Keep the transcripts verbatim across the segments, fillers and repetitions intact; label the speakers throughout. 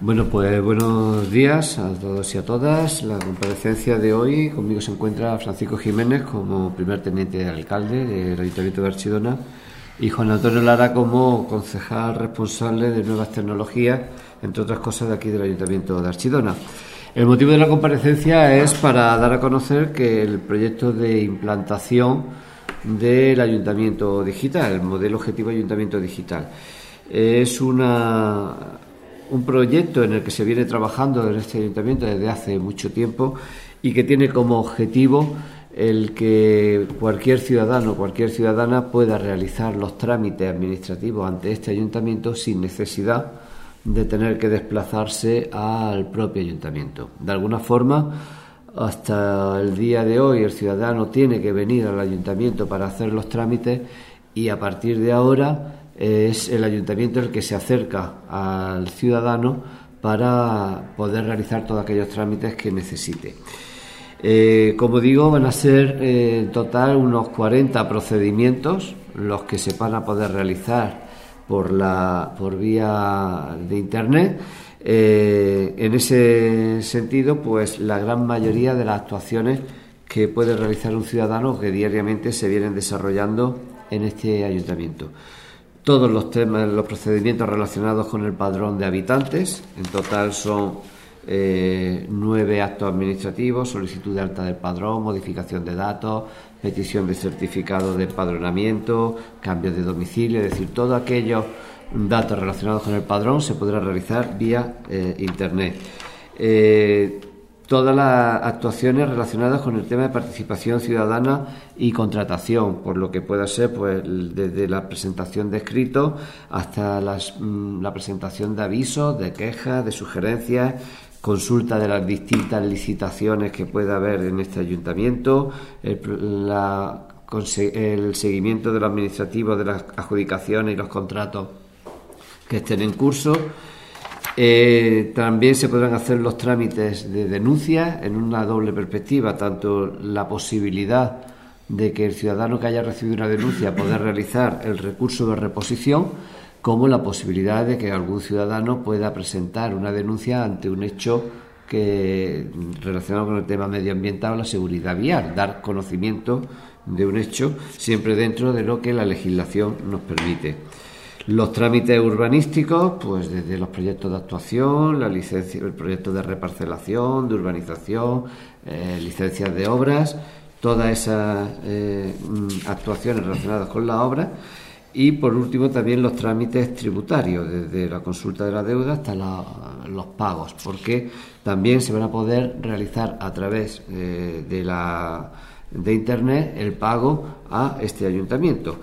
Speaker 1: Bueno, pues buenos días a todos y a todas. La comparecencia de hoy, conmigo se encuentra Francisco Jiménez como primer teniente de alcalde del Ayuntamiento de Archidona y Juan Antonio Lara como concejal responsable de nuevas tecnologías, entre otras cosas, de aquí del Ayuntamiento de Archidona. El motivo de la comparecencia es para dar a conocer que el proyecto de implantación del Ayuntamiento Digital, el modelo objetivo Ayuntamiento Digital, es una... un proyecto en el que se viene trabajando en este ayuntamiento desde hace mucho tiempo y que tiene como objetivo el que cualquier ciudadano, cualquier ciudadana pueda realizar los trámites administrativos ante este ayuntamiento sin necesidad de tener que desplazarse al propio ayuntamiento. De alguna forma, hasta el día de hoy el ciudadano tiene que venir al ayuntamiento para hacer los trámites y a partir de ahora es el ayuntamiento el que se acerca al ciudadano para poder realizar todos aquellos trámites que necesite. Eh, como digo, van a ser eh, en total unos cuarenta procedimientos los que se van a poder realizar por, la, por vía de Internet. Eh, en ese sentido, pues la gran mayoría de las actuaciones que puede realizar un ciudadano que diariamente se vienen desarrollando en este ayuntamiento. Todos los temas, los procedimientos relacionados con el padrón de habitantes, en total son eh, nueve actos administrativos: solicitud de alta del padrón, modificación de datos, petición de certificado de empadronamiento, cambio de domicilio, es decir, todos aquellos datos relacionados con el padrón se podrá realizar vía eh, Internet. Eh, Todas las actuaciones relacionadas con el tema de participación ciudadana y contratación, por lo que pueda ser pues desde la presentación de escritos hasta las, mmm, la presentación de avisos, de quejas, de sugerencias, consulta de las distintas licitaciones que pueda haber en este ayuntamiento, el, la, el seguimiento de lo administrativo de las adjudicaciones y los contratos que estén en curso. Eh, también se podrán hacer los trámites de denuncia en una doble perspectiva, tanto la posibilidad de que el ciudadano que haya recibido una denuncia pueda realizar el recurso de reposición, como la posibilidad de que algún ciudadano pueda presentar una denuncia ante un hecho que relacionado con el tema medioambiental o la seguridad vial, dar conocimiento de un hecho siempre dentro de lo que la legislación nos permite. Los trámites urbanísticos, pues desde los proyectos de actuación, la licencia, el proyecto de reparcelación, de urbanización, eh, licencias de obras, todas esas eh, actuaciones relacionadas con la obra. Y por último también los trámites tributarios, desde la consulta de la deuda hasta la, los pagos, porque también se van a poder realizar a través eh, de la de Internet el pago a este ayuntamiento.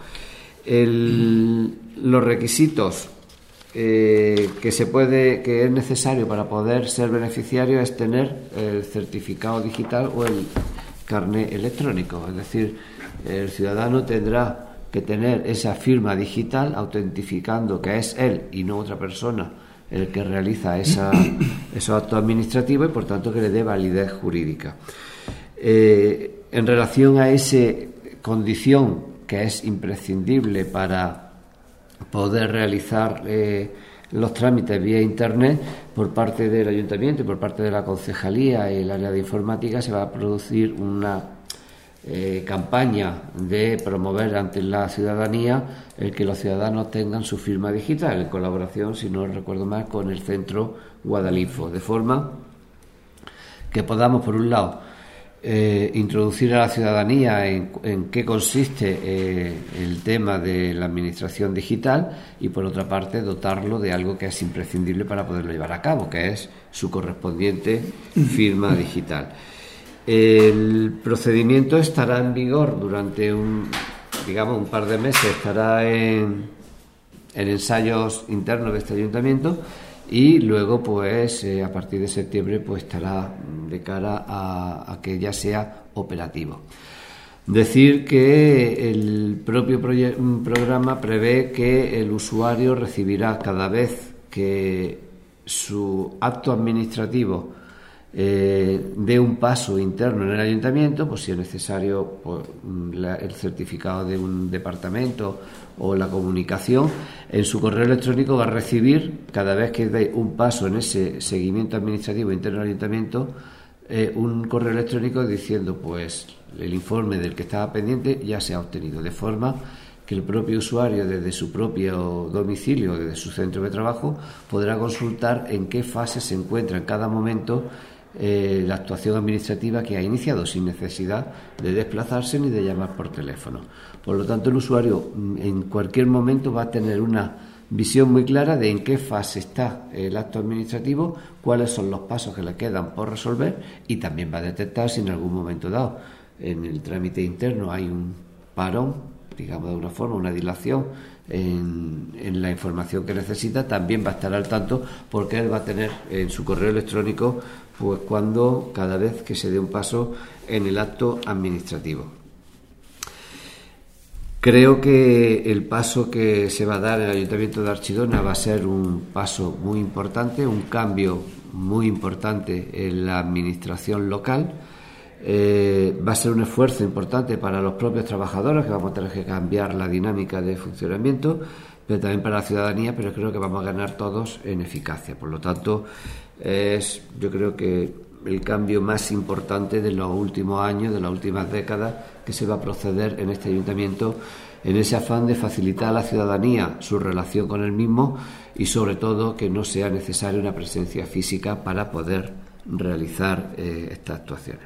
Speaker 1: El, los requisitos eh, que se puede que es necesario para poder ser beneficiario es tener el certificado digital o el carné electrónico, es decir, el ciudadano tendrá que tener esa firma digital autentificando que es él y no otra persona el que realiza esa, esos actos administrativos y por tanto que le dé validez jurídica. Eh, en relación a esa condición que es imprescindible para poder realizar eh, los trámites vía Internet, por parte del Ayuntamiento y por parte de la Concejalía y el área de informática se va a producir una eh, campaña de promover ante la ciudadanía el que los ciudadanos tengan su firma digital, en colaboración, si no recuerdo mal, con el Centro Guadalinfo, de forma que podamos, por un lado, Eh, introducir a la ciudadanía en, en qué consiste eh, el tema de la administración digital y por otra parte dotarlo de algo que es imprescindible para poderlo llevar a cabo, que es su correspondiente firma digital. El procedimiento estará en vigor durante un, digamos, un par de meses, estará en, en ensayos internos de este ayuntamiento. Y luego, pues, eh, a partir de septiembre, pues estará de cara a, a que ya sea operativo. Decir que el propio programa prevé que el usuario recibirá cada vez que su acto administrativo eh, dé un paso interno en el ayuntamiento, pues si es necesario pues, la, el certificado de un departamento o la comunicación, en su correo electrónico va a recibir, cada vez que dé un paso en ese seguimiento administrativo interno del ayuntamiento, eh, un correo electrónico diciendo pues el informe del que estaba pendiente ya se ha obtenido, de forma que el propio usuario desde su propio domicilio, desde su centro de trabajo, podrá consultar en qué fase se encuentra en cada momento eh, la actuación administrativa que ha iniciado, sin necesidad de desplazarse ni de llamar por teléfono. Por lo tanto, el usuario en cualquier momento va a tener una visión muy clara de en qué fase está el acto administrativo, cuáles son los pasos que le quedan por resolver, y también va a detectar si en algún momento dado en el trámite interno hay un parón, digamos de una forma, una dilación en, en la información que necesita. También va a estar al tanto, porque él va a tener en su correo electrónico pues cuando cada vez que se dé un paso en el acto administrativo. Creo que el paso que se va a dar en el Ayuntamiento de Archidona va a ser un paso muy importante, un cambio muy importante en la administración local. Eh, va a ser un esfuerzo importante para los propios trabajadores, que vamos a tener que cambiar la dinámica de funcionamiento, pero también para la ciudadanía, pero creo que vamos a ganar todos en eficacia. Por lo tanto, es yo creo que el cambio más importante de los últimos años, de las últimas décadas, que se va a proceder en este ayuntamiento, en ese afán de facilitar a la ciudadanía su relación con el mismo y, sobre todo, que no sea necesaria una presencia física para poder realizar eh, estas actuaciones.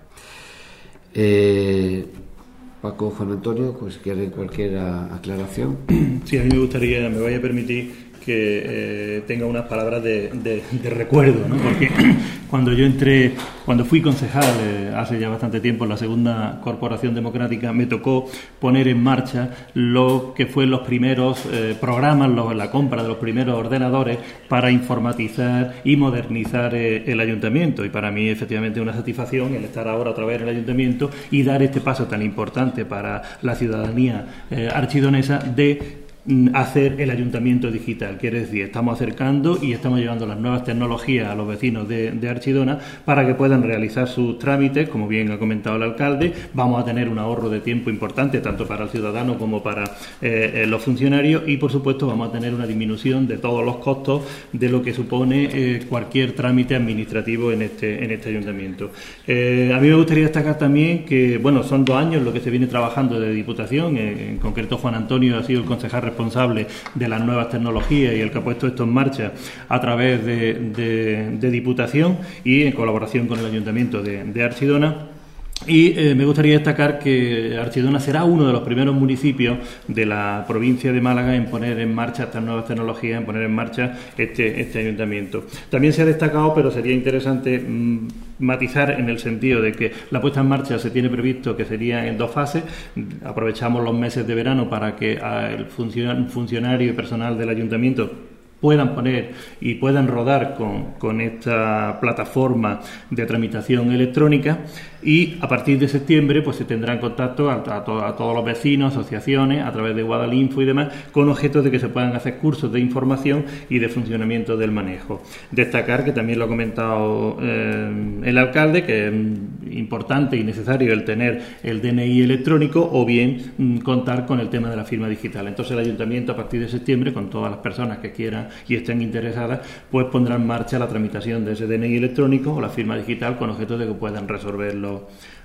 Speaker 1: Eh, Paco, Juan Antonio, pues quieren cualquier aclaración.
Speaker 2: Sí, a mí me gustaría, me vaya a permitir que eh, tenga unas palabras de, de, de recuerdo, ¿no? Porque cuando yo entré, cuando fui concejal eh, hace ya bastante tiempo en la segunda Corporación Democrática, me tocó poner en marcha lo que fue los primeros eh, programas, lo, la compra de los primeros ordenadores para informatizar y modernizar eh, el ayuntamiento. Y para mí, efectivamente, es una satisfacción el estar ahora otra vez en el ayuntamiento y dar este paso tan importante para la ciudadanía eh, archidonesa de hacer el ayuntamiento digital. Quiere decir, estamos acercando y estamos llevando las nuevas tecnologías a los vecinos de, de Archidona para que puedan realizar sus trámites, como bien ha comentado el alcalde. Vamos a tener un ahorro de tiempo importante tanto para el ciudadano como para eh, los funcionarios, y por supuesto vamos a tener una disminución de todos los costos de lo que supone eh, cualquier trámite administrativo en este, en este ayuntamiento. Eh, a mí me gustaría destacar también que, bueno, son dos años lo que se viene trabajando de Diputación, eh, en concreto Juan Antonio ha sido el concejal responsable de las nuevas tecnologías y el que ha puesto esto en marcha a través de, de, de Diputación y en colaboración con el Ayuntamiento de, de Archidona. Y eh, me gustaría destacar que Archidona será uno de los primeros municipios de la provincia de Málaga en poner en marcha estas nuevas tecnologías, en poner en marcha este, este ayuntamiento. También se ha destacado, pero sería interesante mmm, matizar en el sentido de que la puesta en marcha se tiene previsto que sería en dos fases. Aprovechamos los meses de verano para que el funcionario y personal del ayuntamiento puedan poner y puedan rodar con, con esta plataforma de tramitación electrónica, y a partir de septiembre pues se tendrá en contacto a, a, to, a todos los vecinos, asociaciones, a través de Guadalinfo y demás, con objeto de que se puedan hacer cursos de información y de funcionamiento del manejo. Destacar, que también lo ha comentado eh, el alcalde, que es importante y necesario el tener el D N I electrónico o bien mm, contar con el tema de la firma digital. Entonces el ayuntamiento, a partir de septiembre, con todas las personas que quieran y estén interesadas, pues pondrá en marcha la tramitación de ese D N I electrónico o la firma digital, con objeto de que puedan resolver los,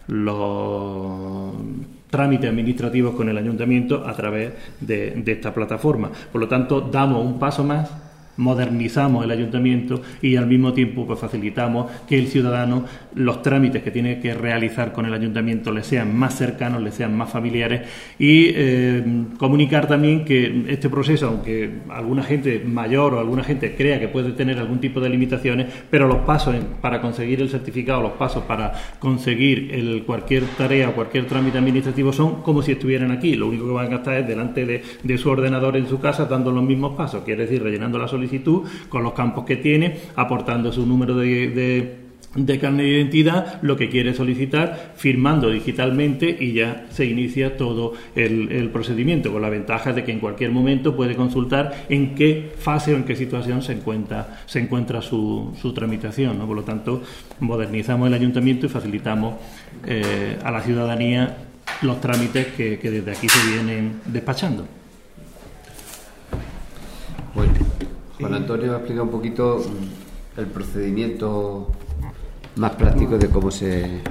Speaker 2: los trámites administrativos con el ayuntamiento a través de, de esta plataforma. Por lo tanto, damos un paso más, modernizamos el ayuntamiento y al mismo tiempo pues facilitamos que el ciudadano, los trámites que tiene que realizar con el ayuntamiento le sean más cercanos, le sean más familiares, y eh, comunicar también que este proceso, aunque alguna gente mayor o alguna gente crea que puede tener algún tipo de limitaciones, pero los pasos en, para conseguir el certificado, los pasos para conseguir el, cualquier tarea o cualquier trámite administrativo son como si estuvieran aquí. Lo único que van a gastar es delante de, de su ordenador en su casa dando los mismos pasos, quiere decir rellenando la solicitud con los campos que tiene, aportando su número de, de de carnet de identidad lo que quiere solicitar, firmando digitalmente, y ya se inicia todo el, el procedimiento, con la ventaja de que en cualquier momento puede consultar en qué fase o en qué situación se encuentra, se encuentra su, su tramitación, ¿no? Por lo tanto, modernizamos el ayuntamiento y facilitamos eh, a la ciudadanía los trámites que, que desde aquí se vienen despachando.
Speaker 1: Bueno, Juan Antonio explica un poquito el procedimiento más práctico de cómo se...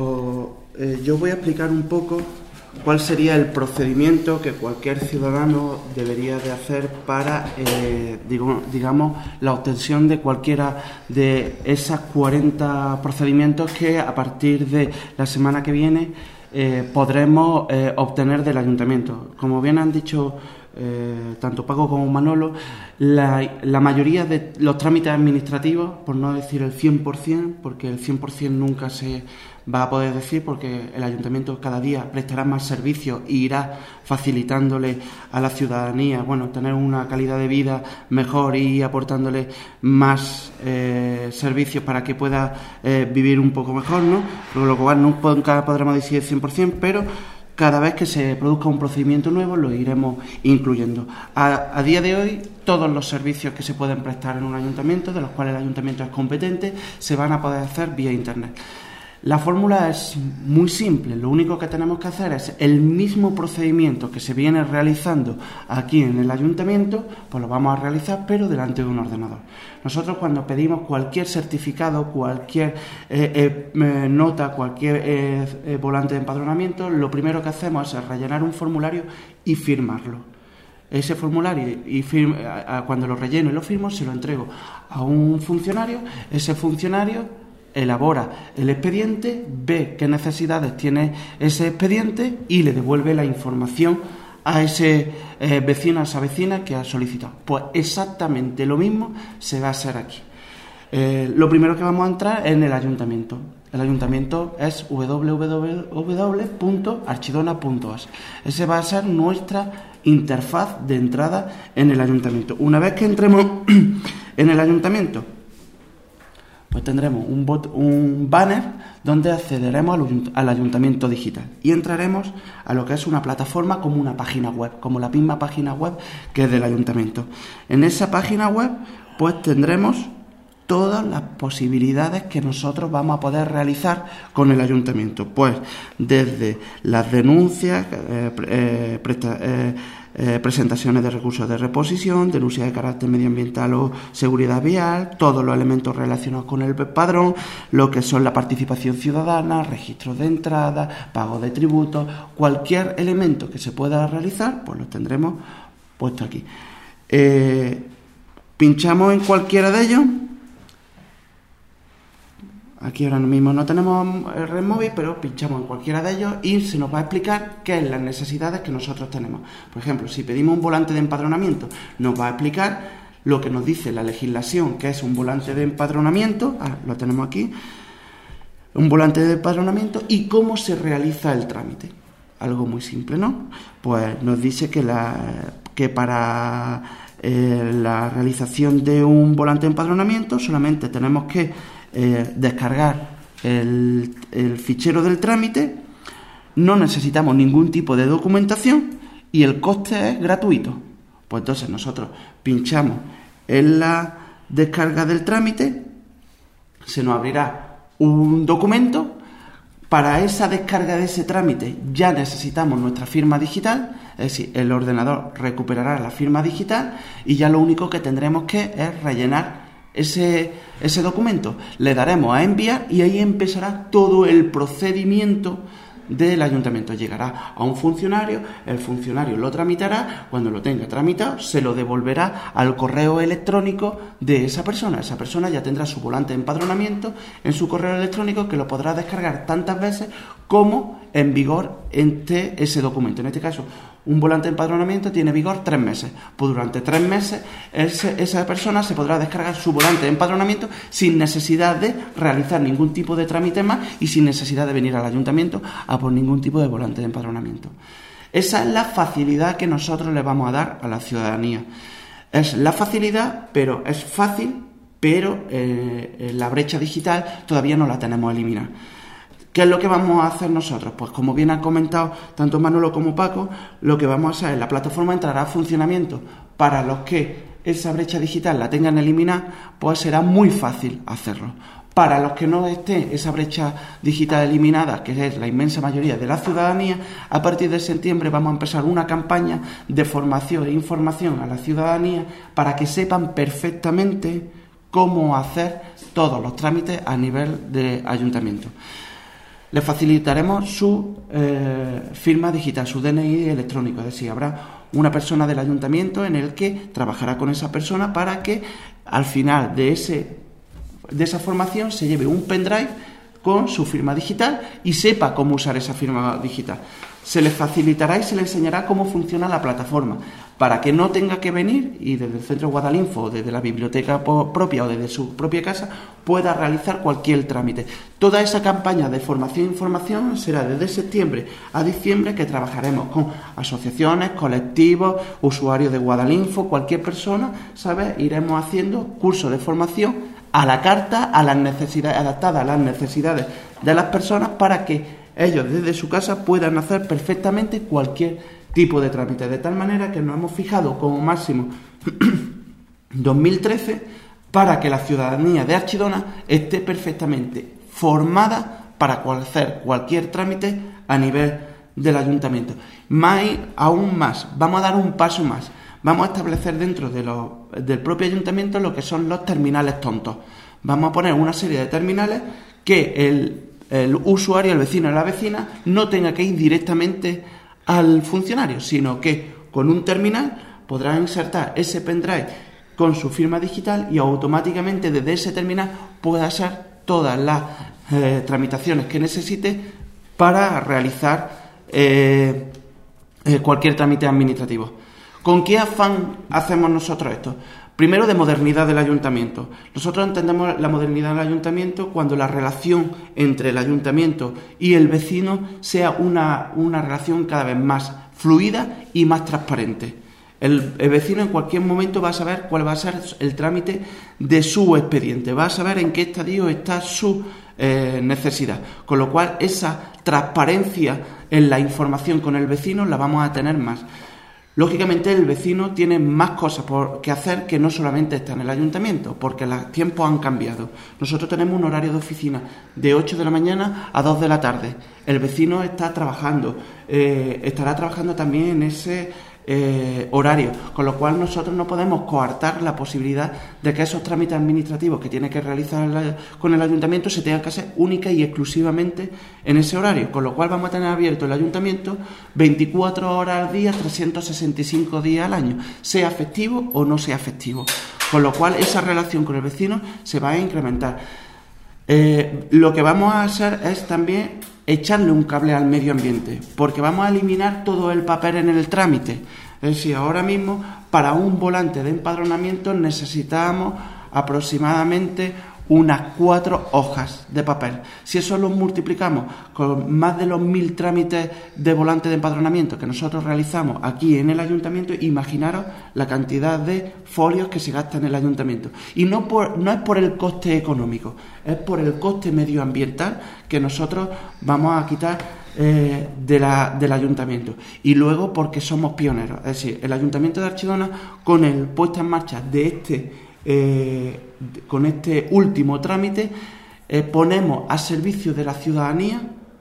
Speaker 3: O, eh, yo voy a explicar un poco cuál sería el procedimiento que cualquier ciudadano debería de hacer para, eh, digo, digamos, la obtención de cualquiera de esas cuarenta procedimientos que a partir de la semana que viene eh, podremos eh, obtener del ayuntamiento. Como bien han dicho Eh, tanto Paco como Manolo, la, la mayoría de los trámites administrativos, por no decir el cien por ciento, porque el cien por ciento nunca se va a poder decir, porque el ayuntamiento cada día prestará más servicios e irá facilitándole a la ciudadanía, bueno, tener una calidad de vida mejor y aportándole más eh, servicios para que pueda eh, vivir un poco mejor, ¿no? Por lo cual nunca podremos decir el cien por ciento, pero cada vez que se produzca un procedimiento nuevo lo iremos incluyendo. A, a día de hoy, todos los servicios que se pueden prestar en un ayuntamiento, de los cuales el ayuntamiento es competente, se van a poder hacer vía Internet. La fórmula es muy simple, lo único que tenemos que hacer es el mismo procedimiento que se viene realizando aquí en el ayuntamiento, pues lo vamos a realizar pero delante de un ordenador. Nosotros cuando pedimos cualquier certificado, cualquier eh, eh, nota, cualquier eh, eh, volante de empadronamiento, lo primero que hacemos es rellenar un formulario y firmarlo. Ese formulario, y firma, a, a, cuando lo relleno y lo firmo, se lo entrego a un funcionario. Ese funcionario elabora el expediente, ve qué necesidades tiene ese expediente y le devuelve la información a ese eh, vecino, a esa vecina que ha solicitado. Pues exactamente lo mismo se va a hacer aquí. Eh, lo primero que vamos a entrar es en el ayuntamiento. El ayuntamiento es doble u doble u doble u punto archidona punto es. Ese va a ser nuestra interfaz de entrada en el ayuntamiento. Una vez que entremos en el ayuntamiento, pues tendremos un, bot, un banner donde accederemos al, al ayuntamiento digital y entraremos a lo que es una plataforma como una página web, como la misma página web que es del ayuntamiento. En esa página web pues tendremos todas las posibilidades que nosotros vamos a poder realizar con el ayuntamiento, pues desde las denuncias, eh, eh, presta, eh, Eh, presentaciones de recursos de reposición, denuncias de carácter medioambiental o seguridad vial, todos los elementos relacionados con el padrón, lo que son la participación ciudadana, registros de entrada, pago de tributos, cualquier elemento que se pueda realizar, pues lo tendremos puesto aquí. Eh, pinchamos en cualquiera de ellos. Aquí ahora mismo no tenemos el red móvil, pero pinchamos en cualquiera de ellos y se nos va a explicar qué es las necesidades que nosotros tenemos. Por ejemplo, si pedimos un volante de empadronamiento, nos va a explicar lo que nos dice la legislación, que es un volante de empadronamiento, ah, lo tenemos aquí, un volante de empadronamiento y cómo se realiza el trámite. Algo muy simple, ¿no? Pues nos dice que, la, que para eh, la realización de un volante de empadronamiento solamente tenemos que Eh, descargar el, el fichero del trámite, no necesitamos ningún tipo de documentación y el coste es gratuito. Pues entonces nosotros pinchamos en la descarga del trámite, se nos abrirá un documento. Para esa descarga de ese trámite ya necesitamos nuestra firma digital, es decir, el ordenador recuperará la firma digital y ya lo único que tendremos que es rellenar Ese, ese documento, le daremos a enviar y ahí empezará todo el procedimiento del ayuntamiento. Llegará a un funcionario, el funcionario lo tramitará, cuando lo tenga tramitado se lo devolverá al correo electrónico de esa persona. Esa persona ya tendrá su volante de empadronamiento en su correo electrónico, que lo podrá descargar tantas veces como en vigor esté ese documento. En este caso, un volante de empadronamiento tiene vigor tres meses. Pues durante tres meses ese, esa persona se podrá descargar su volante de empadronamiento sin necesidad de realizar ningún tipo de trámite más y sin necesidad de venir al ayuntamiento a por ningún tipo de volante de empadronamiento. Esa es la facilidad que nosotros le vamos a dar a la ciudadanía. Es la facilidad, pero es fácil pero eh, la brecha digital todavía no la tenemos eliminada. ¿Qué es lo que vamos a hacer nosotros? Pues como bien han comentado tanto Manolo como Paco, lo que vamos a hacer es la plataforma entrará a funcionamiento para los que esa brecha digital la tengan eliminada, pues será muy fácil hacerlo. Para los que no esté esa brecha digital eliminada, que es la inmensa mayoría de la ciudadanía, a partir de septiembre vamos a empezar una campaña de formación e información a la ciudadanía para que sepan perfectamente cómo hacer todos los trámites a nivel de ayuntamiento. Les facilitaremos su eh, firma digital, su D N I electrónico, es decir, habrá una persona del ayuntamiento en el que trabajará con esa persona para que al final de, ese, de esa formación se lleve un pendrive con su firma digital y sepa cómo usar esa firma digital. Se les facilitará y se les enseñará cómo funciona la plataforma para que no tenga que venir y desde el Centro Guadalinfo o desde la biblioteca propia o desde su propia casa pueda realizar cualquier trámite. Toda esa campaña de formación e información será desde septiembre a diciembre, que trabajaremos con asociaciones, colectivos, usuarios de Guadalinfo, cualquier persona, ¿sabes? Iremos haciendo cursos de formación a la carta, a las necesidades, adaptadas a las necesidades de las personas para que ellos desde su casa puedan hacer perfectamente cualquier tipo de trámite, de tal manera que nos hemos fijado como máximo dos mil trece para que la ciudadanía de Archidona esté perfectamente formada para hacer cualquier trámite a nivel del ayuntamiento. Más, aún más, vamos a dar un paso más. Vamos a establecer dentro de los, del propio ayuntamiento lo que son los terminales tontos. Vamos a poner una serie de terminales que el el usuario, el vecino o la vecina no tenga que ir directamente al funcionario, sino que con un terminal podrá insertar ese pendrive con su firma digital y automáticamente desde ese terminal pueda hacer todas las eh, tramitaciones que necesite para realizar eh, eh, cualquier trámite administrativo. ¿Con qué afán hacemos nosotros esto? Primero, de modernidad del ayuntamiento. Nosotros entendemos la modernidad del ayuntamiento cuando la relación entre el ayuntamiento y el vecino sea una, una relación cada vez más fluida y más transparente. El, el vecino en cualquier momento va a saber cuál va a ser el trámite de su expediente, va a saber en qué estadio está su eh, necesidad. Con lo cual, esa transparencia en la información con el vecino la vamos a tener más. Lógicamente el vecino tiene más cosas por que hacer que no solamente está en el ayuntamiento, porque los tiempos han cambiado. Nosotros tenemos un horario de oficina de ocho de la mañana a dos de la tarde. El vecino está trabajando, eh, estará trabajando también en ese eh, horario, con lo cual nosotros no podemos coartar la posibilidad de que esos trámites administrativos que tiene que realizar el, con el ayuntamiento se tengan que hacer única y exclusivamente en ese horario, con lo cual vamos a tener abierto el ayuntamiento veinticuatro horas al día, trescientos sesenta y cinco días al año, sea festivo o no sea festivo, con lo cual esa relación con el vecino se va a incrementar. Eh, lo que vamos a hacer es también echarle un cable al medio ambiente, porque vamos a eliminar todo el papel en el trámite. Es decir, ahora mismo para un volante de empadronamiento necesitamos aproximadamente unas cuatro hojas de papel. Si eso lo multiplicamos con más de los mil trámites de volante de empadronamiento que nosotros realizamos aquí en el ayuntamiento, imaginaros la cantidad de folios que se gastan en el ayuntamiento. Y no, por, no es por el coste económico, es por el coste medioambiental que nosotros vamos a quitar eh, de la, del ayuntamiento. Y luego porque somos pioneros. Es decir, el ayuntamiento de Archidona, con el puesta en marcha de este Eh, con este último trámite, eh, ponemos a servicio de la ciudadanía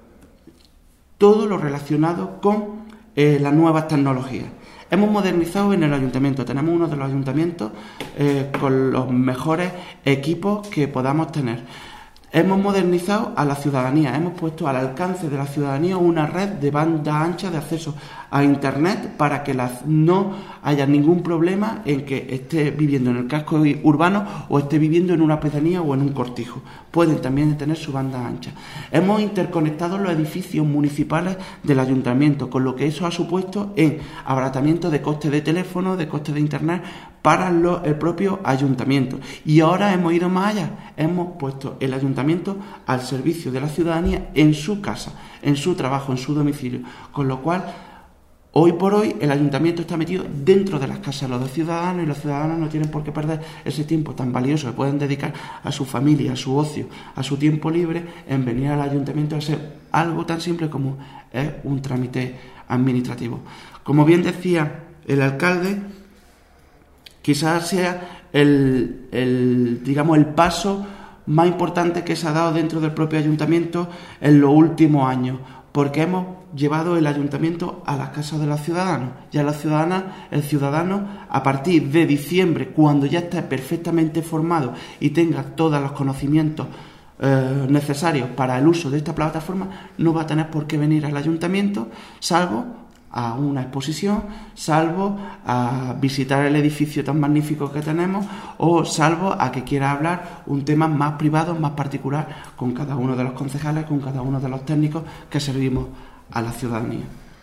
Speaker 3: todo lo relacionado con eh, las nuevas tecnologías. Hemos modernizado en el ayuntamiento, tenemos uno de los ayuntamientos eh, con los mejores equipos que podamos tener. Hemos modernizado a la ciudadanía, hemos puesto al alcance de la ciudadanía una red de banda ancha de acceso a Internet para que las, no haya ningún problema en que esté viviendo en el casco urbano o esté viviendo en una pedanía o en un cortijo. Pueden también tener su banda ancha. Hemos interconectado los edificios municipales del ayuntamiento, con lo que eso ha supuesto en abaratamiento de costes de teléfono, de costes de Internet para lo, el propio ayuntamiento. Y ahora hemos ido más allá, hemos puesto el ayuntamiento al servicio de la ciudadanía en su casa, en su trabajo, en su domicilio, con lo cual Hoy por hoy el ayuntamiento está metido dentro de las casas de los ciudadanos y los ciudadanos no tienen por qué perder ese tiempo tan valioso que pueden dedicar a su familia, a su ocio, a su tiempo libre en venir al ayuntamiento a hacer algo tan simple como es un trámite administrativo. Como bien decía el alcalde, quizás sea el, el, digamos, el paso más importante que se ha dado dentro del propio ayuntamiento en los últimos años, porque hemos llevado el ayuntamiento a las casas de los ciudadanos. Ya las ciudadanas, el ciudadano, a partir de diciembre, cuando ya esté perfectamente formado y tenga todos los conocimientos eh, necesarios para el uso de esta plataforma, no va a tener por qué venir al ayuntamiento, salvo a una exposición, salvo a visitar el edificio tan magnífico que tenemos, o salvo a que quiera hablar un tema más privado, más particular, con cada uno de los concejales, con cada uno de los técnicos que servimos a la ciudadanía.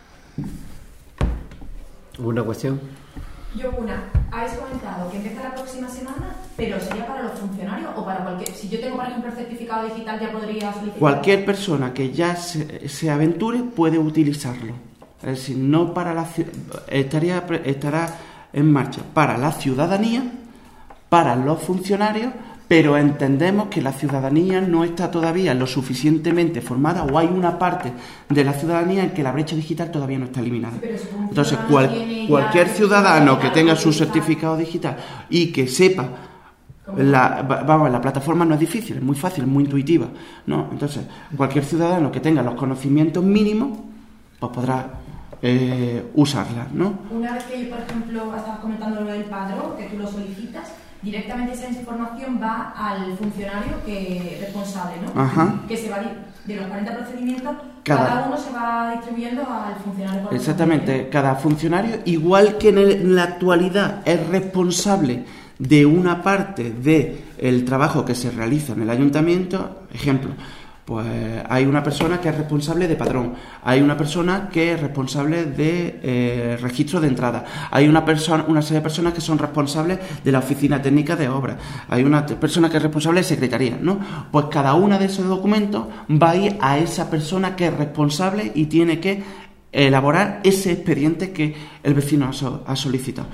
Speaker 1: ¿Una cuestión?
Speaker 4: Yo una. Habéis comentado que empieza la próxima semana, pero ¿sería para los funcionarios o para cualquier...? Si yo tengo, por ejemplo, el certificado digital, ¿ya podría solicitar?
Speaker 3: Cualquier persona que ya se, se aventure puede utilizarlo. Es decir, no para la estaría estará en marcha para la ciudadanía, para los funcionarios, pero entendemos que la ciudadanía no está todavía lo suficientemente formada, o hay una parte de la ciudadanía en que la brecha digital todavía no está eliminada. Entonces, cual, cualquier ciudadano que tenga su certificado digital y que sepa, la, vamos, la plataforma no es difícil, es muy fácil, es muy intuitiva, ¿no? Entonces, cualquier ciudadano que tenga los conocimientos mínimos, pues podrá eh, usarla, ¿no?
Speaker 4: Una vez que, por ejemplo, estabas comentando lo del padrón, que tú lo solicitas, directamente esa información va al funcionario que responsable, ¿no? Ajá. Que se va de los cuarenta procedimientos, cada, cada uno se va distribuyendo al funcionario.
Speaker 3: Exactamente, cada funcionario, igual que en, el, en la actualidad es responsable de una parte del trabajo que se realiza en el ayuntamiento. Ejemplo, pues hay una persona que es responsable de padrón, hay una persona que es responsable de eh, registro de entrada, hay una persona, una serie de personas que son responsables de la oficina técnica de obras, hay una persona que es responsable de secretaría, ¿no? Pues cada uno de esos documentos va a ir a esa persona que es responsable y tiene que elaborar ese expediente que el vecino ha, so, ha solicitado.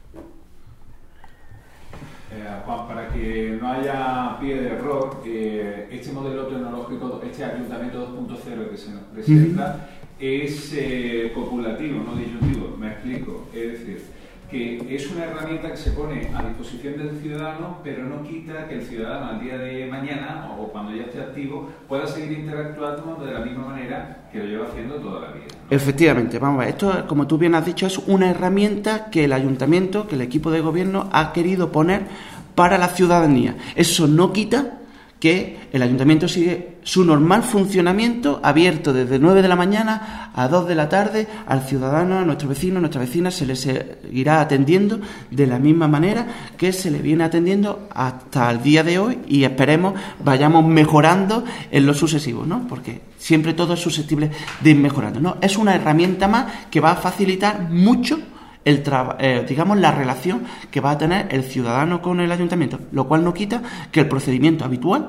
Speaker 5: Juan, para que no haya pie de error, eh, este modelo tecnológico, este ayuntamiento dos punto cero que se nos presenta, uh-huh. es eh, copulativo, no disyuntivo. Me explico. Es decir, que es una herramienta que se pone a disposición del ciudadano, pero no quita que el ciudadano al día de mañana o cuando ya esté activo pueda seguir interactuando de la misma manera que lo lleva haciendo toda la vida, ¿no?
Speaker 3: Efectivamente, vamos a ver, esto, como tú bien has dicho, es una herramienta que el ayuntamiento, que el equipo de gobierno ha querido poner para la ciudadanía. Eso no quita que el ayuntamiento sigue su normal funcionamiento, abierto desde nueve de la mañana a dos de la tarde. Al ciudadano, a nuestro vecino, a nuestra vecina, se le seguirá atendiendo de la misma manera que se le viene atendiendo hasta el día de hoy, y esperemos vayamos mejorando en lo sucesivo, ¿no? Porque siempre todo es susceptible de ir mejorando, ¿no? Es una herramienta más que va a facilitar mucho el tra- eh, digamos la relación que va a tener el ciudadano con el ayuntamiento, lo cual no quita que el procedimiento habitual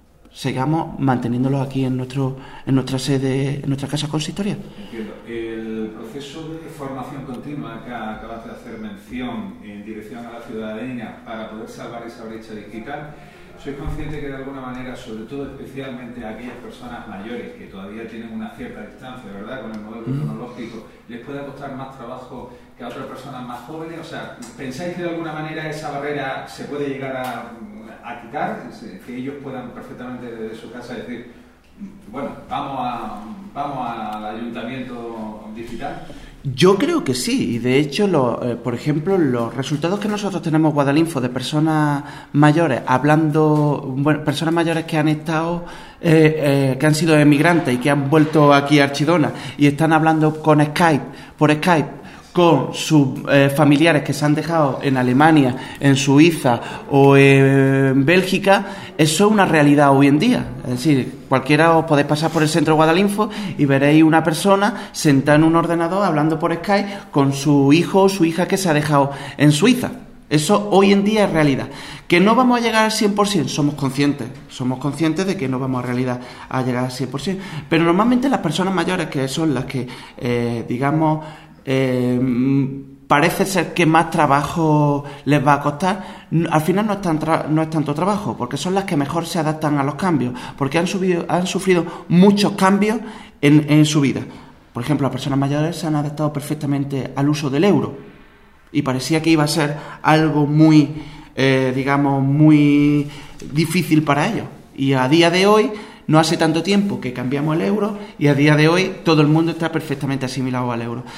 Speaker 3: sigamos manteniéndolo aquí en nuestro en nuestra sede, en nuestra casa consistoria.
Speaker 5: Entiendo. El proceso de formación continua que acabas de hacer mención en dirección a la ciudadanía para poder salvar esa brecha digital, soy consciente que de alguna manera, sobre todo especialmente a aquellas personas mayores que todavía tienen una cierta distancia, ¿verdad?, con el modelo mm. tecnológico, les puede costar más trabajo que a otras personas más jóvenes. O sea, ¿pensáis que de alguna manera esa barrera se puede llegar a, a quitar? Que ellos puedan perfectamente desde su casa decir, bueno, vamos a, vamos al ayuntamiento digital.
Speaker 3: Yo creo que sí, y de hecho, lo, eh, por ejemplo, los resultados que nosotros tenemos Guadalinfo de personas mayores hablando, bueno, personas mayores que han estado, eh, eh, que han sido emigrantes y que han vuelto aquí a Archidona y están hablando con Skype, por Skype, con sus eh, familiares que se han dejado en Alemania, en Suiza o en Bélgica, eso es una realidad hoy en día. Es decir, cualquiera os podéis pasar por el centro de Guadalinfo y veréis una persona sentada en un ordenador hablando por Skype con su hijo o su hija que se ha dejado en Suiza. Eso hoy en día es realidad. ¿Que no vamos a llegar al cien por ciento? Somos conscientes. Somos conscientes de que no vamos a realidad a llegar al cien por ciento. Pero normalmente las personas mayores, que son las que, eh, digamos, eh, parece ser que más trabajo les va a costar. Al final no es, tan tra- no es tanto trabajo, porque son las que mejor se adaptan a los cambios, porque han, subido, han sufrido muchos cambios en, en su vida. Por ejemplo, las personas mayores se han adaptado perfectamente al uso del euro y parecía que iba a ser algo muy, eh, digamos, muy difícil para ellos. Y a día de hoy, no hace tanto tiempo que cambiamos el euro y a día de hoy todo el mundo está perfectamente asimilado al euro.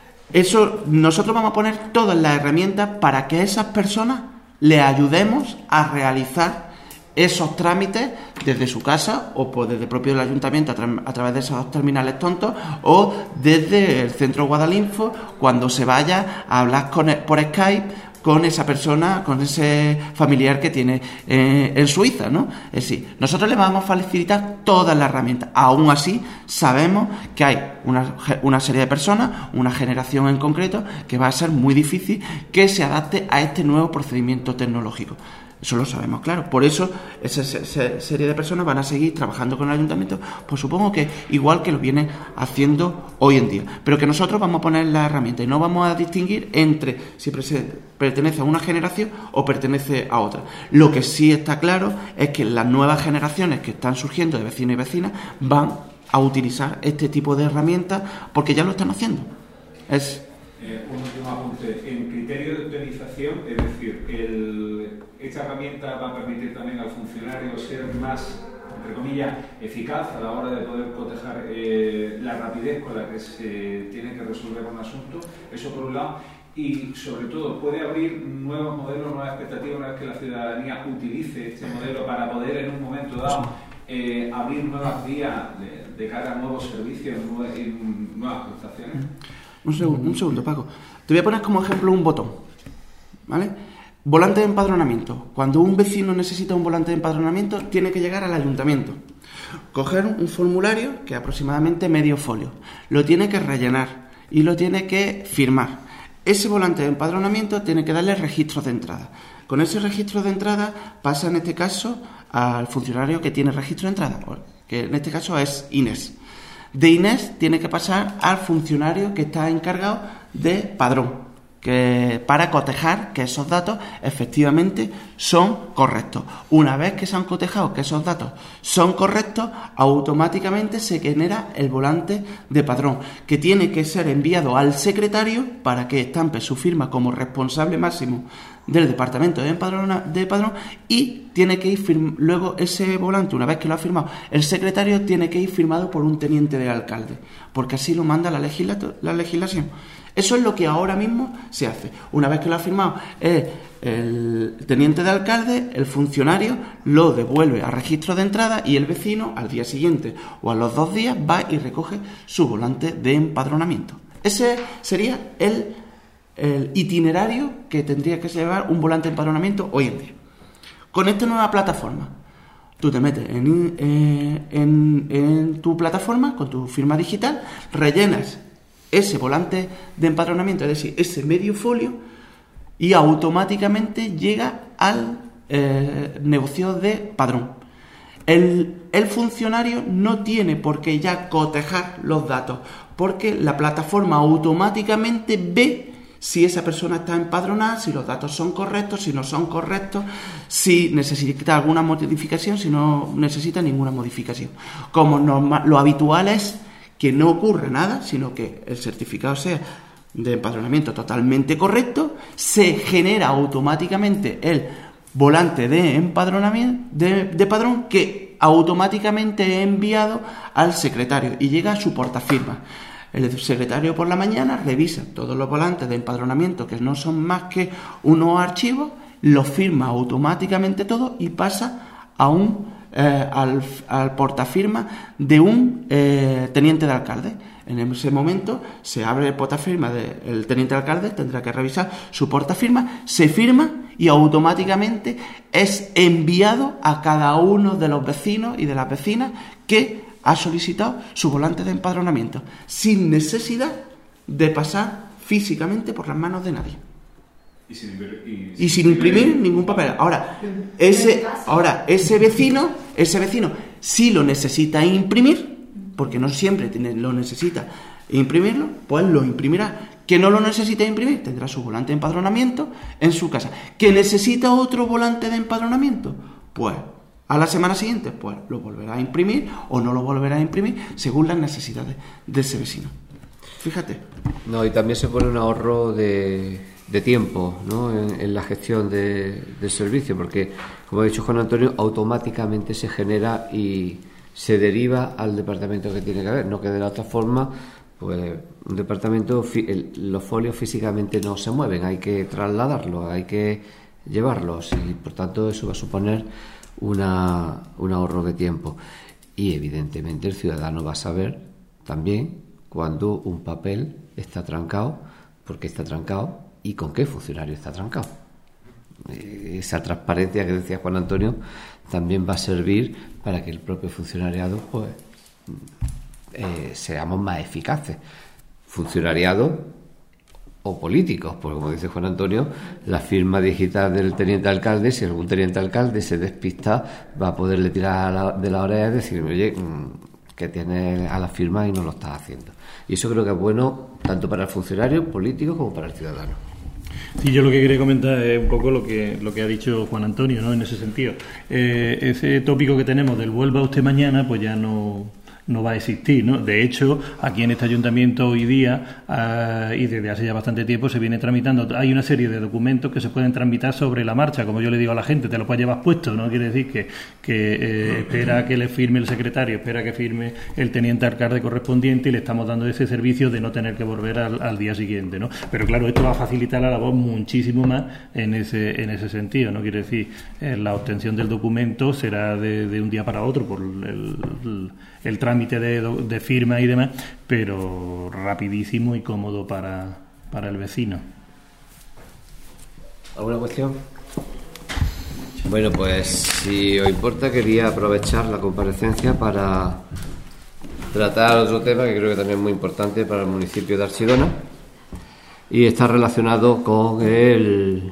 Speaker 3: Eso, nosotros vamos a poner todas las herramientas para que esas personas le ayudemos a realizar esos trámites desde su casa o pues desde el propio ayuntamiento a, tra- a través de esos terminales tontos o desde el centro Guadalinfo cuando se vaya a hablar con el, por Skype con esa persona, con ese familiar que tiene eh, en Suiza, ¿no? Es decir, nosotros le vamos a facilitar todas las herramientas. Aún así, sabemos que hay una, una serie de personas, una generación en concreto, que va a ser muy difícil que se adapte a este nuevo procedimiento tecnológico. Eso lo sabemos, claro. Por eso, esa, esa serie de personas van a seguir trabajando con el ayuntamiento, pues supongo que igual que lo vienen haciendo hoy en día. Pero que nosotros vamos a poner las herramientas y no vamos a distinguir entre si pertenece a una generación o pertenece a otra. Lo que sí está claro es que las nuevas generaciones que están surgiendo de vecinos y vecinas van a utilizar este tipo de herramientas porque ya lo están haciendo. Es...
Speaker 5: Eh, un último apunte. En criterio de utilización, es decir, el, esta herramienta va a permitir también al funcionario ser más, entre comillas, eficaz a la hora de poder cotejar eh, la rapidez con la que se tiene que resolver un asunto. Eso por un lado. Y sobre todo, puede abrir nuevos modelos, nuevas expectativas una vez que la ciudadanía utilice este modelo para poder en un momento dado eh, abrir nuevas vías de, de cara a nuevos servicios y nuevas prestaciones.
Speaker 3: Un segundo, un segundo, Paco. Te voy a poner como ejemplo un botón, ¿vale? Volante de empadronamiento. Cuando un vecino necesita un volante de empadronamiento, tiene que llegar al ayuntamiento. Coger un formulario, que es aproximadamente medio folio. Lo tiene que rellenar y lo tiene que firmar. Ese volante de empadronamiento tiene que darle registro de entrada. Con ese registro de entrada pasa en este caso al funcionario que tiene registro de entrada, que en este caso es Inés. De Inés tiene que pasar al funcionario que está encargado de padrón, que para cotejar que esos datos efectivamente son correctos. Una vez que se han cotejado que esos datos son correctos, automáticamente se genera el volante de padrón, que tiene que ser enviado al secretario para que estampe su firma como responsable máximo del departamento de, empadrona, de padrón y tiene que ir firm- luego ese volante, una vez que lo ha firmado el secretario, tiene que ir firmado por un teniente de alcalde, porque así lo manda la, legisla- la legislación. Eso es lo que ahora mismo se hace. Una vez que lo ha firmado el, el teniente de alcalde, el funcionario lo devuelve a registro de entrada y el vecino al día siguiente o a los dos días va y recoge su volante de empadronamiento. Ese sería el el itinerario que tendría que llevar un volante de empadronamiento hoy en día. Con esta nueva plataforma, tú te metes en, eh, en, en tu plataforma con tu firma digital, rellenas ese volante de empadronamiento, es decir, ese medio folio, y automáticamente llega al eh, negocio de padrón. El, el funcionario no tiene por qué ya cotejar los datos, porque la plataforma automáticamente ve si esa persona está empadronada, si los datos son correctos, si no son correctos, si necesita alguna modificación, si no necesita ninguna modificación. Como normal, lo habitual es que no ocurra nada, sino que el certificado sea de empadronamiento totalmente correcto, se genera automáticamente el volante de empadronamiento de, de padrón que automáticamente es enviado al secretario y llega a su portafirma. El secretario por la mañana revisa todos los volantes de empadronamiento, que no son más que unos archivos, los firma automáticamente todo y pasa a un, eh, al, al portafirma de un eh, teniente de alcalde. En ese momento se abre el portafirma del teniente de alcalde, tendrá que revisar su portafirma, se firma y automáticamente es enviado a cada uno de los vecinos y de las vecinas que ha solicitado su volante de empadronamiento, sin necesidad de pasar físicamente por las manos de nadie.
Speaker 5: Y sin, y,
Speaker 3: y sin imprimir ningún papel. Ahora, ese, ahora, ese vecino, ese vecino sí lo necesita imprimir, porque no siempre tiene, lo necesita imprimirlo, pues lo imprimirá. Que no lo necesita imprimir, tendrá su volante de empadronamiento en su casa. ¿Que necesita otro volante de empadronamiento? Pues a la semana siguiente, pues lo volverá a imprimir o no lo volverá a imprimir según las necesidades de ese vecino. Fíjate.
Speaker 1: No, y también se pone un ahorro de, de tiempo, ¿no? en, en la gestión de, del servicio, porque, como ha dicho Juan Antonio, automáticamente se genera y se deriva al departamento que tiene que haber, no que de la otra forma, pues un departamento, el, los folios físicamente no se mueven, hay que trasladarlos, hay que llevarlos y por tanto eso va a suponer una, un ahorro de tiempo. Y evidentemente el ciudadano va a saber también cuando un papel está trancado, por qué está trancado y con qué funcionario está trancado. Esa transparencia que decía Juan Antonio también va a servir para que el propio funcionariado pues eh, seamos más eficaces, funcionariado o políticos, porque como dice Juan Antonio, la firma digital del teniente alcalde, si algún teniente alcalde se despista, va a poderle tirar a la, de la oreja y decirme, oye, que tiene a la firma y no lo estás haciendo. Y eso creo que es bueno tanto para el funcionario político como para el ciudadano.
Speaker 2: Sí, yo lo que quería comentar es un poco lo que lo que ha dicho Juan Antonio, ¿no? En ese sentido. Eh, ese tópico que tenemos del vuelva usted mañana, pues ya no... no va a existir, ¿no? De hecho, aquí en este ayuntamiento hoy día uh, y desde hace ya bastante tiempo se viene tramitando, hay una serie de documentos que se pueden tramitar sobre la marcha, como yo le digo a la gente, te lo puedes llevar puesto, no quiere decir que, que eh, espera que le firme el secretario, espera que firme el teniente alcalde correspondiente y le estamos dando ese servicio de no tener que volver al, al día siguiente, ¿no? Pero claro, esto va a facilitar la labor muchísimo más en ese en ese sentido, ¿no? Quiere decir, eh, la obtención del documento será de, de un día para otro por el, el, el trámite De, de firma y demás, pero rapidísimo y cómodo para, para el vecino.
Speaker 1: ¿Alguna cuestión? Bueno, pues si os importa, quería aprovechar la comparecencia para tratar otro tema que creo que también es muy importante para el municipio de Archidona y está relacionado con el,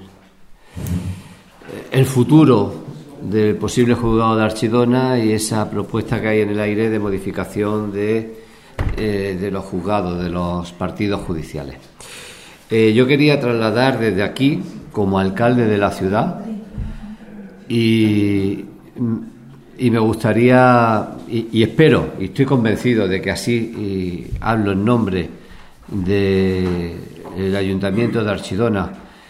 Speaker 1: el futuro del posible juzgado de Archidona y esa propuesta que hay en el aire de modificación de, eh, de los juzgados, de los partidos judiciales. Eh, yo quería trasladar desde aquí, como alcalde de la ciudad, y, y me gustaría, y, y espero, y estoy convencido de que así y hablo en nombre del Ayuntamiento de Archidona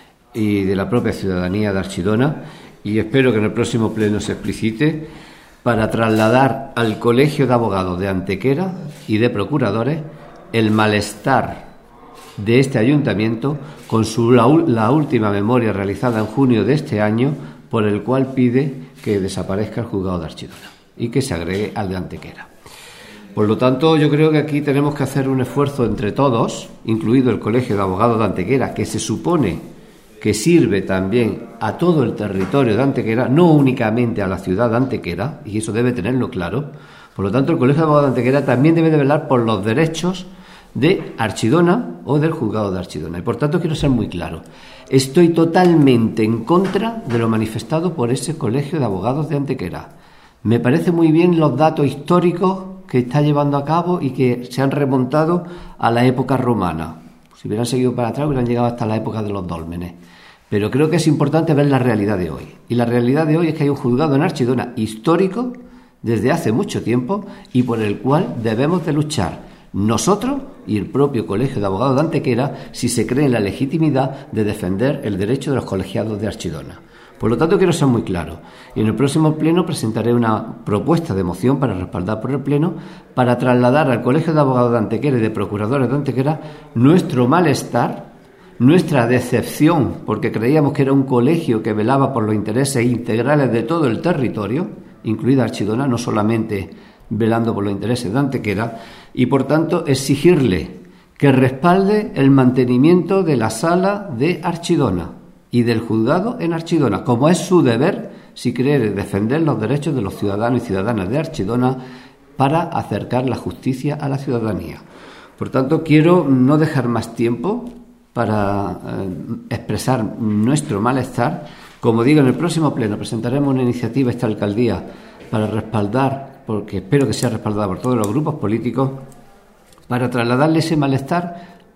Speaker 1: y de la propia ciudadanía de Archidona, y espero que en el próximo pleno se explicite, para trasladar al Colegio de Abogados de Antequera y de Procuradores el malestar de este ayuntamiento con su, la, la última memoria realizada en junio de este año, por el cual pide que desaparezca el juzgado de Archidona y que se agregue al de Antequera. Por lo tanto, yo creo que aquí tenemos que hacer un esfuerzo entre todos, incluido el Colegio de Abogados de Antequera, que se supone que sirve también a todo el territorio de Antequera, no únicamente a la ciudad de Antequera, y eso debe tenerlo claro. Por lo tanto, el Colegio de Abogados de Antequera también debe de velar por los derechos de Archidona o del juzgado de Archidona. Y por tanto, quiero ser muy claro. Estoy totalmente en contra de lo manifestado por ese Colegio de Abogados de Antequera. Me parece muy bien los datos históricos que está llevando a cabo y que se han remontado a la época romana. Si hubieran seguido para atrás, hubieran llegado hasta la época de los dólmenes. Pero creo que es importante ver la realidad de hoy. Y la realidad de hoy es que hay un juzgado en Archidona histórico desde hace mucho tiempo y por el cual debemos de luchar nosotros y el propio Colegio de Abogados de Antequera si se cree en la legitimidad de defender el derecho de los colegiados de Archidona. Por lo tanto, quiero ser muy claro. Y en el próximo pleno presentaré una propuesta de moción para respaldar por el pleno para trasladar al Colegio de Abogados de Antequera y de Procuradores de Antequera nuestro malestar, nuestra decepción, porque creíamos que era un colegio que velaba por los intereses integrales de todo el territorio, incluida Archidona, no solamente velando por los intereses de Antequera, y por tanto exigirle que respalde el mantenimiento de la sala de Archidona y del juzgado en Archidona, como es su deber si quiere defender los derechos de los ciudadanos y ciudadanas de Archidona para acercar la justicia a la ciudadanía. Por tanto, quiero no dejar más tiempo para eh, expresar nuestro malestar. Como digo, en el próximo pleno presentaremos una iniciativa a esta alcaldía para respaldar, porque espero que sea respaldada por todos los grupos políticos, para trasladarle ese malestar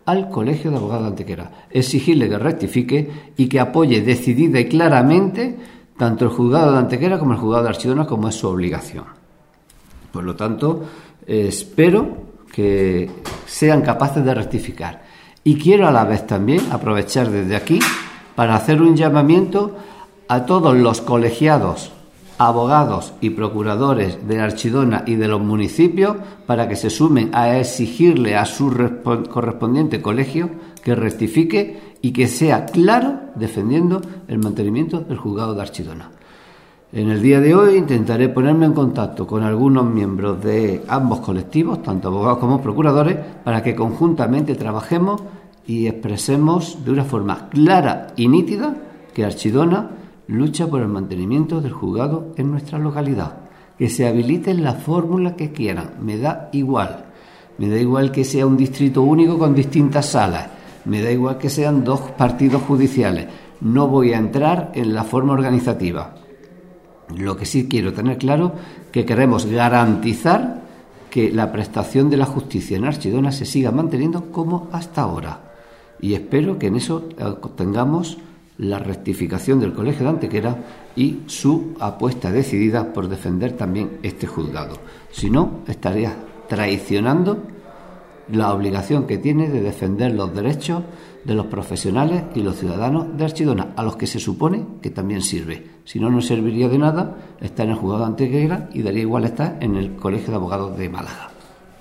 Speaker 1: al Colegio de Abogados de Antequera, exigirle que rectifique y que apoye decidida y claramente tanto el Juzgado de Antequera como el Juzgado de Archidona, como es su obligación. Por lo tanto, eh, espero que sean capaces de rectificar. Y quiero a la vez también aprovechar desde aquí para hacer un llamamiento a todos los colegiados, abogados y procuradores de Archidona y de los municipios para que se sumen a exigirle a su correspondiente colegio que rectifique y que sea claro defendiendo el mantenimiento del Juzgado de Archidona. En el día de hoy intentaré ponerme en contacto con algunos miembros de ambos colectivos, tanto abogados como procuradores, para que conjuntamente trabajemos y expresemos de una forma clara y nítida que Archidona lucha por el mantenimiento del juzgado en nuestra localidad. Que se habiliten la fórmula que quieran, me da igual. Me da igual que sea un distrito único con distintas salas, me da igual que sean dos partidos judiciales. No voy a entrar en la forma organizativa. Lo que sí quiero tener claro que queremos garantizar que la prestación de la justicia en Archidona se siga manteniendo como hasta ahora. Y espero que en eso tengamos la rectificación del Colegio de Antequera y su apuesta decidida por defender también este juzgado. Si no, estaría traicionando la obligación que tiene de defender los derechos de los profesionales y los ciudadanos de Archidona, a los que se supone que también sirve. Si no, no serviría de nada estar en el juzgado de Antequera y daría igual estar en el Colegio de Abogados de Málaga.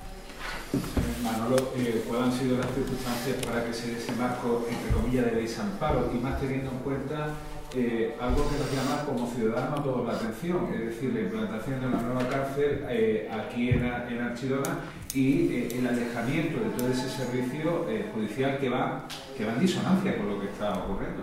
Speaker 5: Manolo, eh, ¿cuáles han sido las circunstancias para que se dé ese marco, entre comillas, de desamparo, y más teniendo en cuenta eh, algo que nos llama como ciudadanos a todos la atención, es decir, la implantación de una nueva cárcel eh, aquí en, en Archidona y eh, el alejamiento de todo ese servicio eh, judicial que va, que va en disonancia con lo que está ocurriendo?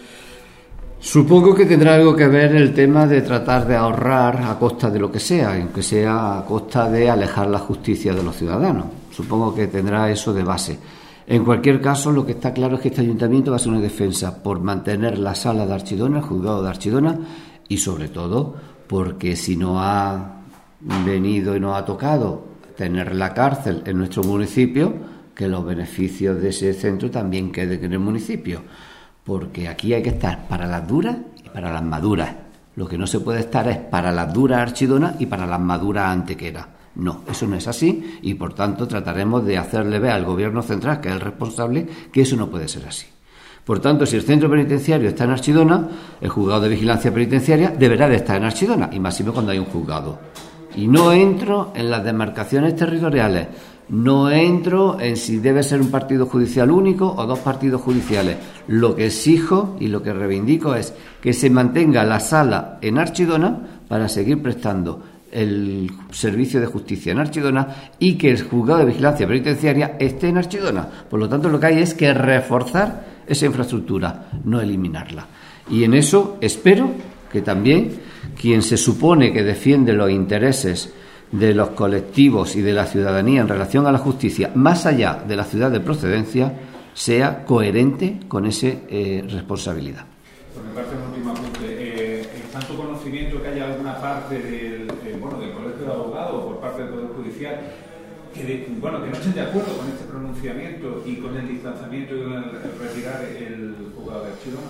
Speaker 1: Supongo que tendrá algo que ver el tema de tratar de ahorrar a costa de lo que sea, aunque sea a costa de alejar la justicia de los ciudadanos. Supongo que tendrá eso de base. En cualquier caso, lo que está claro es que este ayuntamiento va a ser una defensa por mantener la sala de Archidona, el juzgado de Archidona, y sobre todo porque si no ha venido y no ha tocado tener la cárcel en nuestro municipio, que los beneficios de ese centro también queden en el municipio. Porque aquí hay que estar para las duras y para las maduras. Lo que no se puede estar es para las duras Archidona y para las maduras Antequera. No, eso no es así y por tanto trataremos de hacerle ver al gobierno central, que es el responsable, que eso no puede ser así. Por tanto, si el centro penitenciario está en Archidona, el juzgado de vigilancia penitenciaria deberá de estar en Archidona, y máximo cuando hay un juzgado. Y no entro en las demarcaciones territoriales, no entro en si debe ser un partido judicial único o dos partidos judiciales. Lo que exijo y lo que reivindico es que se mantenga la sala en Archidona para seguir prestando el servicio de justicia en Archidona y que el juzgado de vigilancia penitenciaria esté en Archidona. Por lo tanto, lo que hay es que reforzar esa infraestructura, no eliminarla. Y en eso espero que también quien se supone que defiende los intereses de los colectivos y de la ciudadanía en relación a la justicia, más allá de la ciudad de procedencia, sea coherente con esa eh, responsabilidad.
Speaker 5: Por mi parte, un último apunte. Eh, ¿Está en tu conocimiento que haya alguna parte del, eh, bueno, del Colegio de Abogados o por parte del Poder Judicial que, de, bueno, que no estén de acuerdo con este pronunciamiento y con el distanciamiento y con el, el retirar el juzgado de Archidona?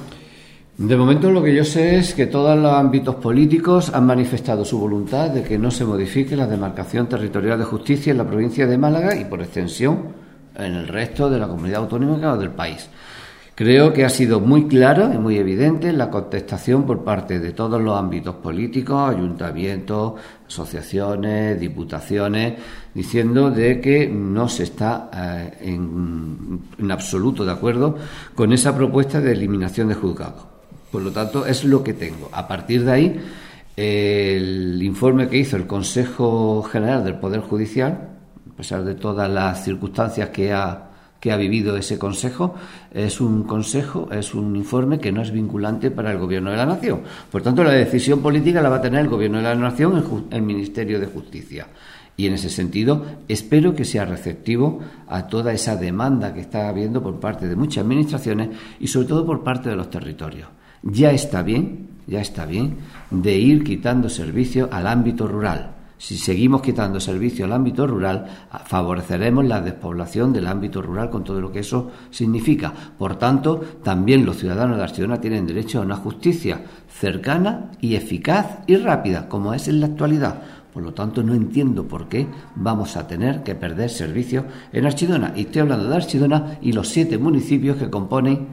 Speaker 1: De momento lo que yo sé es que todos los ámbitos políticos han manifestado su voluntad de que no se modifique la demarcación territorial de justicia en la provincia de Málaga y por extensión en el resto de la comunidad autónoma o del país. Creo que ha sido muy clara y muy evidente la contestación por parte de todos los ámbitos políticos, ayuntamientos, asociaciones, diputaciones, diciendo de que no se está eh, en, en absoluto de acuerdo con esa propuesta de eliminación de juzgados. Por lo tanto, es lo que tengo. A partir de ahí, el informe que hizo el Consejo General del Poder Judicial, a pesar de todas las circunstancias que ha, que ha vivido ese Consejo, es un consejo, es un informe que no es vinculante para el Gobierno de la Nación. Por tanto, la decisión política la va a tener el Gobierno de la Nación, el, el Ministerio de Justicia. Y en ese sentido, espero que sea receptivo a toda esa demanda que está habiendo por parte de muchas administraciones y sobre todo por parte de los territorios. Ya está bien, ya está bien de ir quitando servicios al ámbito rural. Si seguimos quitando servicios al ámbito rural, favoreceremos la despoblación del ámbito rural con todo lo que eso significa. Por tanto, también los ciudadanos de Archidona tienen derecho a una justicia cercana y eficaz y rápida, como es en la actualidad. Por lo tanto, no entiendo por qué vamos a tener que perder servicios en Archidona. Y estoy hablando de Archidona y los siete municipios que componen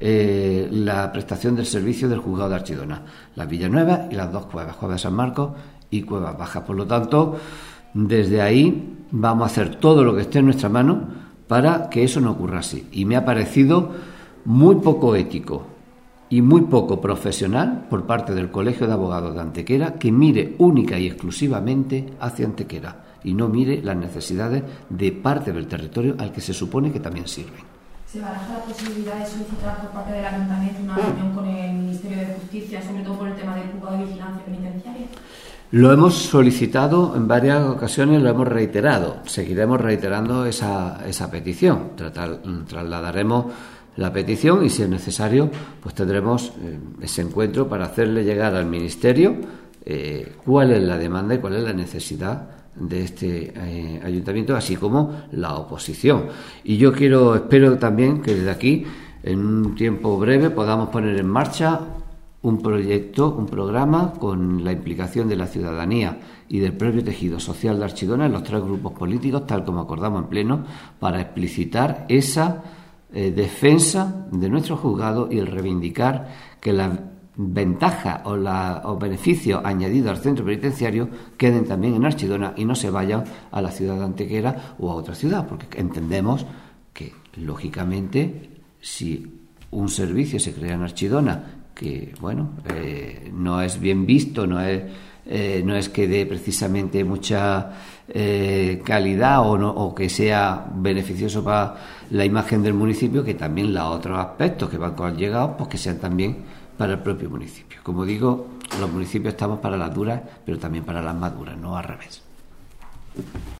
Speaker 1: eh, la prestación del servicio del juzgado de Archidona. Las Villanuevas y las dos Cuevas, Cueva de San Marcos y Cuevas Bajas. Por lo tanto, desde ahí vamos a hacer todo lo que esté en nuestra mano para que eso no ocurra así. Y me ha parecido muy poco ético y muy poco profesional por parte del Colegio de Abogados de Antequera que mire única y exclusivamente hacia Antequera y no mire las necesidades de parte del territorio al que se supone que también sirven.
Speaker 4: ¿Se baraja la posibilidad de solicitar por parte del Ayuntamiento una reunión con el Ministerio de Justicia, sobre todo por el tema del juzgado de vigilancia penitenciaria?
Speaker 1: Lo hemos solicitado en varias ocasiones, lo hemos reiterado. Seguiremos reiterando esa, esa petición. Tratar, trasladaremos la petición y, si es necesario, pues tendremos eh, ese encuentro para hacerle llegar al Ministerio eh, cuál es la demanda y cuál es la necesidad de este eh, ayuntamiento, así como la oposición. Y yo quiero, espero también que desde aquí, en un tiempo breve, podamos poner en marcha un proyecto, un programa con la implicación de la ciudadanía y del propio tejido social de Archidona en los tres grupos políticos, tal como acordamos en pleno, para explicitar esa eh, defensa de nuestro juzgado y el reivindicar que las ventajas o, la, o beneficios añadidos al centro penitenciario queden también en Archidona y no se vayan a la ciudad de Antequera o a otra ciudad, porque entendemos que, lógicamente, si un servicio se crea en Archidona que, bueno, eh, no es bien visto, no es, eh, no es que dé precisamente mucha eh, calidad o, no, o que sea beneficioso para la imagen del municipio, que también los otros aspectos que van conllegados, pues que sean también para el propio municipio. Como digo, los municipios estamos para las duras, pero también para las maduras, no al revés.